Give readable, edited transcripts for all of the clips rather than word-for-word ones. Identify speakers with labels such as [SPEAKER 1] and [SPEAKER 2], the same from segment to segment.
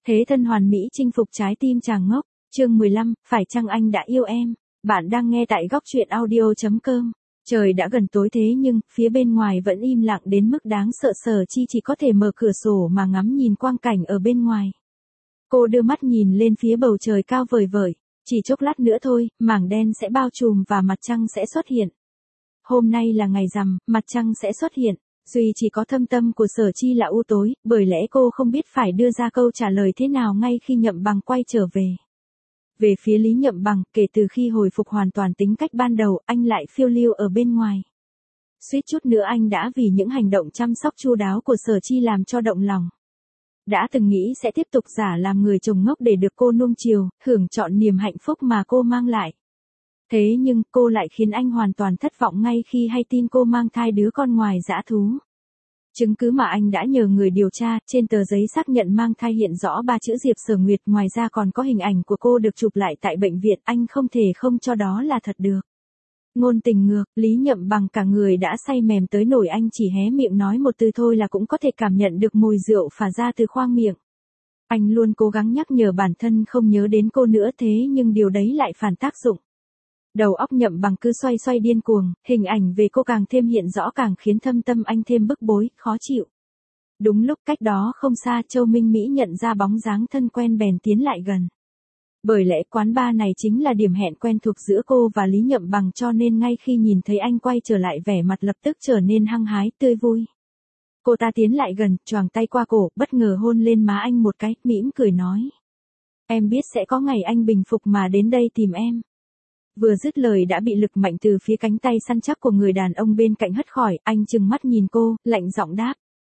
[SPEAKER 1] Thế thân hoàn mỹ chinh phục trái tim chàng ngốc. Chương 15, phải chăng anh đã yêu em? Bạn đang nghe tại góc truyện audio.com. Trời đã gần tối thế nhưng, phía bên ngoài vẫn im lặng đến mức đáng sợ. Sở Chi chỉ có thể mở cửa sổ mà ngắm nhìn quang cảnh ở bên ngoài. Cô đưa mắt nhìn lên phía bầu trời cao vời vợi. Chỉ chốc lát nữa thôi, mảng đen sẽ bao trùm và mặt trăng sẽ xuất hiện. Hôm nay là ngày rằm, mặt trăng sẽ xuất hiện. Duy chỉ có thâm tâm của Sở Chi là u tối, bởi lẽ cô không biết phải đưa ra câu trả lời thế nào ngay khi Nhậm Bằng quay trở về. Về phía Lý Nhậm Bằng, kể từ khi hồi phục hoàn toàn tính cách ban đầu, anh lại phiêu lưu ở bên ngoài. Suýt chút nữa anh đã vì những hành động chăm sóc chu đáo của Sở Chi làm cho động lòng. Đã từng nghĩ sẽ tiếp tục giả làm người chồng ngốc để được cô nuông chiều, hưởng trọn niềm hạnh phúc mà cô mang lại. Thế nhưng, cô lại khiến anh hoàn toàn thất vọng ngay khi hay tin cô mang thai đứa con ngoài dã thú. Chứng cứ mà anh đã nhờ người điều tra, trên tờ giấy xác nhận mang thai hiện rõ 3 chữ Diệp Sở Nguyệt, ngoài ra còn có hình ảnh của cô được chụp lại tại bệnh viện, anh không thể không cho đó là thật được. Ngôn tình ngược, Lý Nhậm Bằng cả người đã say mềm tới nỗi anh chỉ hé miệng nói một từ thôi là cũng có thể cảm nhận được mùi rượu phả ra từ khoang miệng. Anh luôn cố gắng nhắc nhở bản thân không nhớ đến cô nữa thế nhưng điều đấy lại phản tác dụng. Đầu óc Nhậm Bằng cứ xoay xoay điên cuồng, hình ảnh về cô càng thêm hiện rõ càng khiến thâm tâm anh thêm bức bối, khó chịu. Đúng lúc cách đó không xa Châu Minh Mỹ nhận ra bóng dáng thân quen bèn tiến lại gần. Bởi lẽ quán bar này chính là điểm hẹn quen thuộc giữa cô và Lý Nhậm Bằng cho nên ngay khi nhìn thấy anh quay trở lại vẻ mặt lập tức trở nên hăng hái, tươi vui. Cô ta tiến lại gần, choàng tay qua cổ, bất ngờ hôn lên má anh một cái, mỉm cười nói. Em biết sẽ có ngày anh bình phục mà đến đây tìm em. Vừa dứt lời đã bị lực mạnh từ phía cánh tay săn chắc của người đàn ông bên cạnh hất khỏi, anh trừng mắt nhìn cô, lạnh giọng đáp.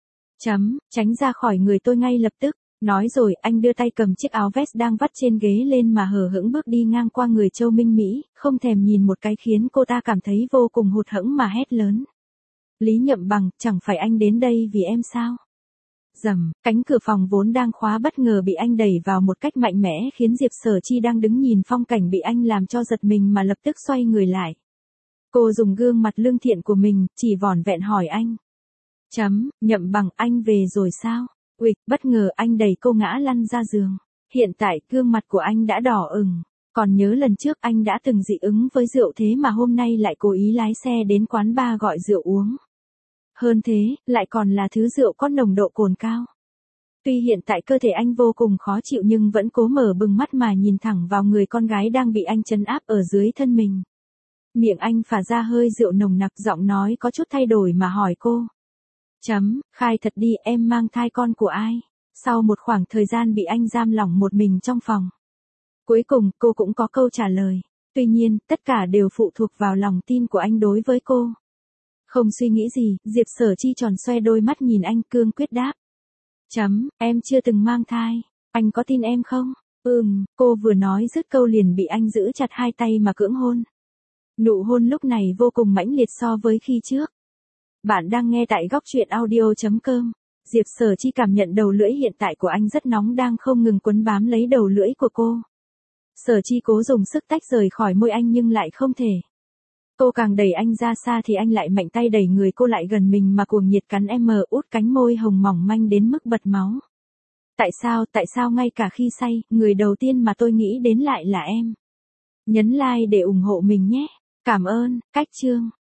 [SPEAKER 1] Tránh ra khỏi người tôi ngay lập tức. Nói rồi, anh đưa tay cầm chiếc áo vest đang vắt trên ghế lên mà hờ hững bước đi ngang qua người Châu Minh Mỹ, không thèm nhìn một cái khiến cô ta cảm thấy vô cùng hụt hẫng mà hét lớn. Lý Nhậm Bằng, chẳng phải anh đến đây vì em sao? Rầm, cánh cửa phòng vốn đang khóa bất ngờ bị anh đẩy vào một cách mạnh mẽ khiến Diệp Sở Chi đang đứng nhìn phong cảnh bị anh làm cho giật mình mà lập tức xoay người lại. Cô dùng gương mặt lương thiện của mình, chỉ vỏn vẹn hỏi anh. Nhậm Bằng, anh về rồi sao? Uịch, bất ngờ anh đẩy cô ngã lăn ra giường. Hiện tại, gương mặt của anh đã đỏ ửng. Còn nhớ lần trước anh đã từng dị ứng với rượu thế mà hôm nay lại cố ý lái xe đến quán bar gọi rượu uống. Hơn thế, lại còn là thứ rượu có nồng độ cồn cao. Tuy hiện tại cơ thể anh vô cùng khó chịu nhưng vẫn cố mở bừng mắt mà nhìn thẳng vào người con gái đang bị anh trấn áp ở dưới thân mình. Miệng anh phả ra hơi rượu nồng nặc, giọng nói có chút thay đổi mà hỏi cô. Khai thật đi, em mang thai con của ai? Sau một khoảng thời gian bị anh giam lỏng một mình trong phòng. Cuối cùng, cô cũng có câu trả lời. Tuy nhiên, tất cả đều phụ thuộc vào lòng tin của anh đối với cô. Không suy nghĩ gì, Diệp Sở Chi tròn xoe đôi mắt nhìn anh, cương quyết đáp. Em chưa từng mang thai. Anh có tin em không? Cô vừa nói dứt câu liền bị anh giữ chặt hai tay mà cưỡng hôn. Nụ hôn lúc này vô cùng mãnh liệt so với khi trước. Bạn đang nghe tại góc truyện audio.com. Diệp Sở Chi cảm nhận đầu lưỡi hiện tại của anh rất nóng đang không ngừng quấn bám lấy đầu lưỡi của cô. Sở Chi cố dùng sức tách rời khỏi môi anh nhưng lại không thể. Cô càng đẩy anh ra xa thì anh lại mạnh tay đẩy người cô lại gần mình mà cuồng nhiệt cắn út cánh môi hồng mỏng manh đến mức bật máu. Tại sao ngay cả khi say, người đầu tiên mà tôi nghĩ đến lại là em. Nhấn like để ủng hộ mình nhé. Cảm ơn, cách chương.